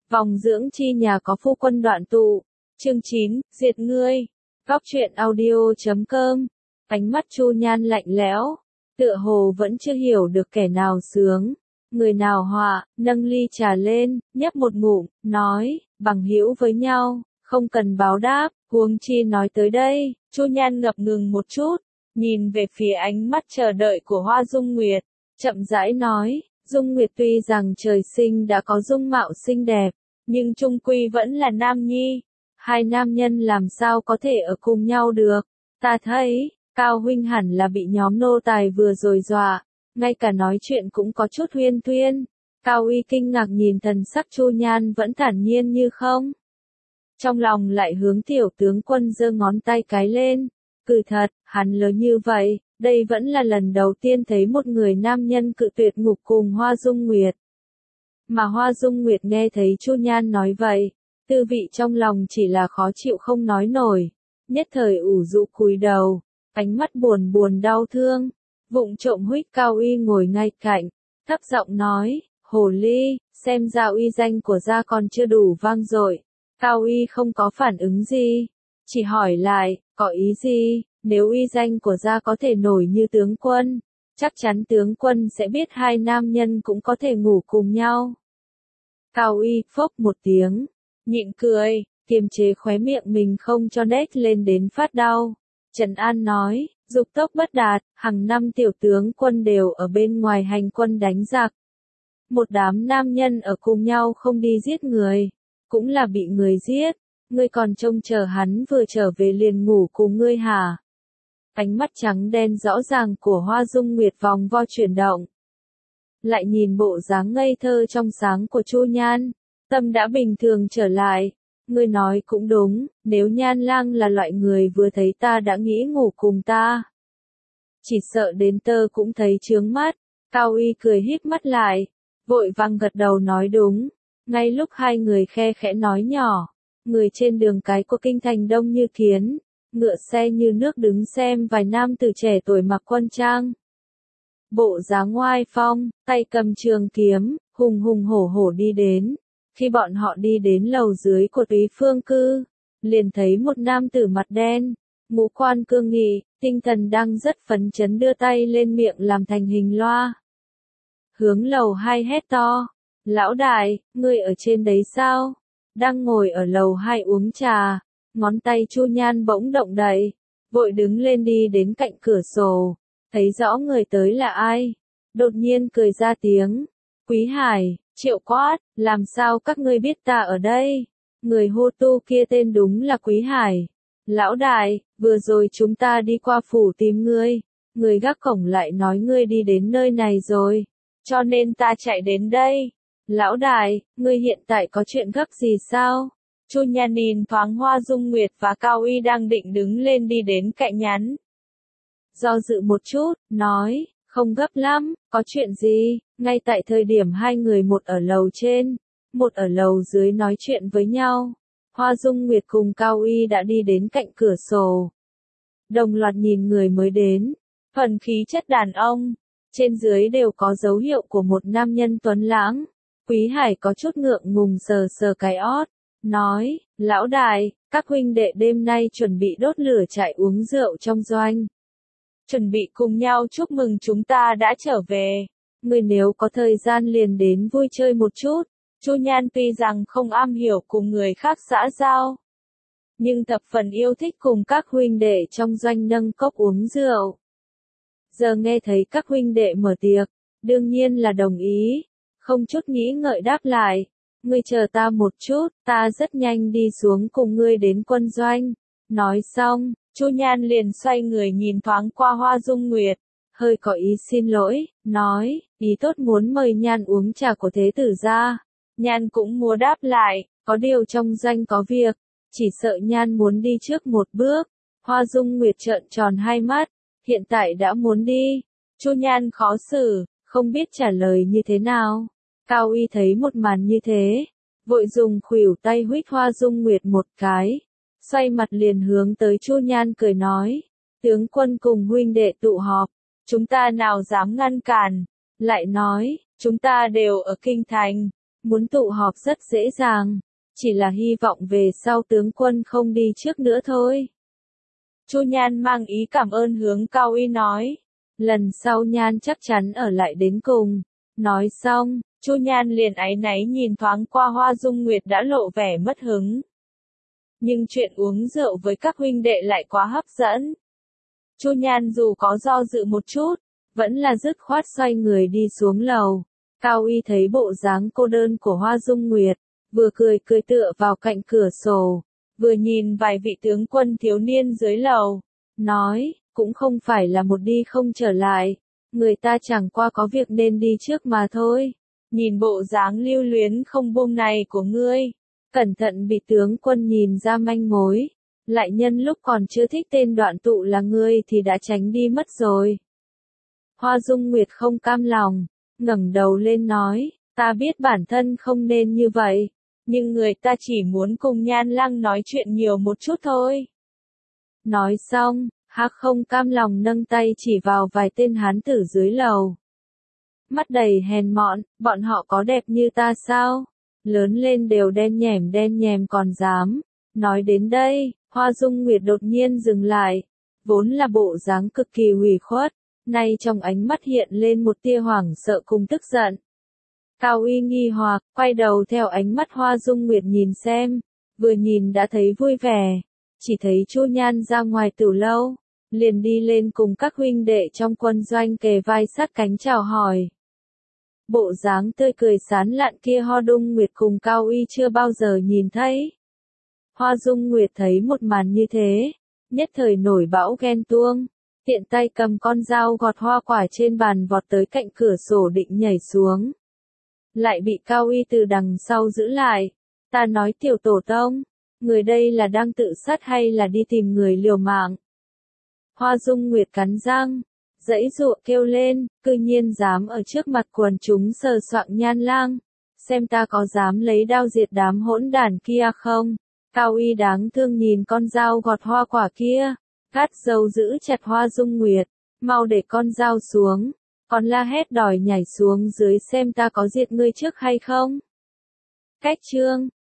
Vòng dưỡng chi nhà có phu quân đoạn tụ. Chương 9, diệt ngươi. Góc truyện audio.com. Ánh mắt Chu Nhan lạnh lẽo, tựa hồ vẫn chưa hiểu được kẻ nào sướng, người nào họa, nâng ly trà lên, nhấp một ngụm, nói, bằng hữu với nhau, không cần báo đáp, huống chi nói tới đây. Chu Nhan ngập ngừng một chút, nhìn về phía ánh mắt chờ đợi của Hoa Dung Nguyệt, chậm rãi nói, Dung Nguyệt tuy rằng trời sinh đã có dung mạo xinh đẹp, nhưng chung quy vẫn là nam nhi. Hai nam nhân làm sao có thể ở cùng nhau được? Ta thấy, Cao huynh hẳn là bị nhóm nô tài vừa rồi dọa, ngay cả nói chuyện cũng có chút huyên thuyên. Cao Uy kinh ngạc nhìn thần sắc Chu Nhan vẫn thản nhiên như không. Trong lòng lại hướng tiểu tướng quân giơ ngón tay cái lên. Cự thật, hắn lớn như vậy, đây vẫn là lần đầu tiên thấy một người nam nhân cự tuyệt ngục cùng Hoa Dung Nguyệt. Mà Hoa Dung Nguyệt nghe thấy Chu Nhan nói vậy, tư vị trong lòng chỉ là khó chịu không nói nổi, nhất thời ủ rũ cúi đầu, ánh mắt buồn buồn đau thương, vụng trộm huých Cao Uy ngồi ngay cạnh, thấp giọng nói, hồ ly, xem ra uy danh của gia còn chưa đủ vang dội. Cao Uy không có phản ứng gì, chỉ hỏi lại, có ý gì, nếu uy danh của gia có thể nổi như tướng quân, chắc chắn tướng quân sẽ biết hai nam nhân cũng có thể ngủ cùng nhau. Cao Uy phốc một tiếng, nhịn cười, kiềm chế khóe miệng mình không cho nét lên đến phát đau. Trần An nói, dục tốc bất đạt, hàng năm tiểu tướng quân đều ở bên ngoài hành quân đánh giặc. Một đám nam nhân ở cùng nhau không đi giết người, cũng là bị người giết, ngươi còn trông chờ hắn vừa trở về liền ngủ cùng ngươi hả? Ánh mắt trắng đen rõ ràng của Hoa Dung Nguyệt vòng vo chuyển động. Lại nhìn bộ dáng ngây thơ trong sáng của Chu Nhan, tâm đã bình thường trở lại. Ngươi nói cũng đúng, nếu Nhan Lang là loại người vừa thấy ta đã nghĩ ngủ cùng ta, chỉ sợ đến tơ cũng thấy chướng mắt. Cao Uy cười híp mắt lại, vội vàng gật đầu nói đúng. Ngay lúc hai người khe khẽ nói nhỏ, người trên đường cái của kinh thành đông như kiến, ngựa xe như nước đứng xem vài nam tử trẻ tuổi mặc quân trang. Bộ dáng oai phong, tay cầm trường kiếm, hùng hùng hổ hổ đi đến. Khi bọn họ đi đến lầu dưới của Túy Phương Cư, liền thấy một nam tử mặt đen, ngũ quan cương nghị, tinh thần đang rất phấn chấn đưa tay lên miệng làm thành hình loa. Hướng lầu 2 hét to, lão đại, ngươi ở trên đấy sao? Đang ngồi ở lầu 2 uống trà, ngón tay Chu Nhan bỗng động đậy, vội đứng lên đi đến cạnh cửa sổ, thấy rõ người tới là ai, đột nhiên cười ra tiếng, Quý Hải, Triệu Quát, làm sao các ngươi biết ta ở đây? Người hô tu kia tên đúng là Quý Hải. Lão đại, vừa rồi chúng ta đi qua phủ tìm ngươi, người gác cổng lại nói ngươi đi đến nơi này rồi, cho nên ta chạy đến đây. Lão đại, ngươi hiện tại có chuyện gấp gì sao? Chu Nhan nhìn thoáng Hoa Dung Nguyệt và Cao Uy đang định đứng lên đi đến cạnh nhắn. Do dự một chút, nói, không gấp lắm, có chuyện gì? Ngay tại thời điểm hai người một ở lầu trên, một ở lầu dưới nói chuyện với nhau, Hoa Dung Nguyệt cùng Cao Uy đã đi đến cạnh cửa sổ. Đồng loạt nhìn người mới đến, phần khí chất đàn ông, trên dưới đều có dấu hiệu của một nam nhân tuấn lãng. Quý Hải có chút ngượng ngùng sờ sờ cái ót, nói, lão đại, các huynh đệ đêm nay chuẩn bị đốt lửa trại uống rượu trong doanh. Chuẩn bị cùng nhau chúc mừng chúng ta đã trở về. Người nếu có thời gian liền đến vui chơi một chút. Chu Nhan tuy rằng không am hiểu cùng người khác xã giao, nhưng thập phần yêu thích cùng các huynh đệ trong doanh nâng cốc uống rượu. Giờ nghe thấy các huynh đệ mở tiệc, đương nhiên là đồng ý, không chút nghĩ ngợi đáp lại. Ngươi chờ ta một chút, ta rất nhanh đi xuống cùng ngươi đến quân doanh. Nói xong, Chu Nhan liền xoay người nhìn thoáng qua Hoa Dung Nguyệt, hơi có ý xin lỗi, nói, ý tốt muốn mời Nhan uống trà của thế tử gia. Nhan cũng muốn đáp lại, có điều trong doanh có việc, chỉ sợ Nhan muốn đi trước một bước. Hoa Dung Nguyệt trợn tròn hai mắt, hiện tại đã muốn đi. Chu Nhan khó xử, không biết trả lời như thế nào. Cao Uy thấy một màn như thế, vội dùng khuỷu tay huých Hoa Dung Nguyệt một cái, xoay mặt liền hướng tới Chu Nhan cười nói, tướng quân cùng huynh đệ tụ họp, chúng ta nào dám ngăn cản, lại nói, chúng ta đều ở kinh thành, muốn tụ họp rất dễ dàng, chỉ là hy vọng về sau tướng quân không đi trước nữa thôi. Chu Nhan mang ý cảm ơn hướng Cao Uy nói, lần sau Nhan chắc chắn ở lại đến cùng. Nói xong, Chu Nhan liền áy náy nhìn thoáng qua Hoa Dung Nguyệt đã lộ vẻ mất hứng. Nhưng chuyện uống rượu với các huynh đệ lại quá hấp dẫn. Chu Nhan dù có do dự một chút, vẫn là dứt khoát xoay người đi xuống lầu. Cao Uy thấy bộ dáng cô đơn của Hoa Dung Nguyệt, vừa cười cười tựa vào cạnh cửa sổ, vừa nhìn vài vị tướng quân thiếu niên dưới lầu, nói, cũng không phải là một đi không trở lại, người ta chẳng qua có việc nên đi trước mà thôi. Nhìn bộ dáng lưu luyến không buông này của ngươi, cẩn thận bị tướng quân nhìn ra manh mối, lại nhân lúc còn chưa thích tên Đoạn Tụ là ngươi thì đã tránh đi mất rồi. Hoa Dung Nguyệt không cam lòng, ngẩng đầu lên nói, ta biết bản thân không nên như vậy, nhưng người ta chỉ muốn cùng Nhan Lăng nói chuyện nhiều một chút thôi. Nói xong, Hắc không cam lòng nâng tay chỉ vào vài tên hán tử dưới lầu. Mắt đầy hèn mọn, bọn họ có đẹp như ta sao? Lớn lên đều đen nhèm còn dám. Nói đến đây, Hoa Dung Nguyệt đột nhiên dừng lại, vốn là bộ dáng cực kỳ hủy khuất, nay trong ánh mắt hiện lên một tia hoảng sợ cùng tức giận. Cao Uy nghi hoặc, quay đầu theo ánh mắt Hoa Dung Nguyệt nhìn xem, vừa nhìn đã thấy vui vẻ, chỉ thấy Chu Nhan ra ngoài tử lâu, liền đi lên cùng các huynh đệ trong quân doanh kề vai sát cánh chào hỏi. Bộ dáng tươi cười sán lạn kia Hoa Dung Nguyệt cùng Cao Uy chưa bao giờ nhìn thấy. Hoa Dung Nguyệt thấy một màn như thế, nhất thời nổi bão ghen tuông, tiện tay cầm con dao gọt hoa quả trên bàn vọt tới cạnh cửa sổ định nhảy xuống. Lại bị Cao Uy từ đằng sau giữ lại. Ta nói tiểu tổ tông, người đây là đang tự sát hay là đi tìm người liều mạng? Hoa Dung Nguyệt cắn răng, giãy giụa kêu lên, cư nhiên dám ở trước mặt quần chúng sờ soạng Nhan Lang, xem ta có dám lấy đao diệt đám hỗn đản kia không? Cao Uy đáng thương nhìn con dao gọt hoa quả kia, gắt dâu giữ chặt Hoa Dung Nguyệt, mau để con dao xuống, còn la hét đòi nhảy xuống dưới xem ta có diệt ngươi trước hay không. Cách chương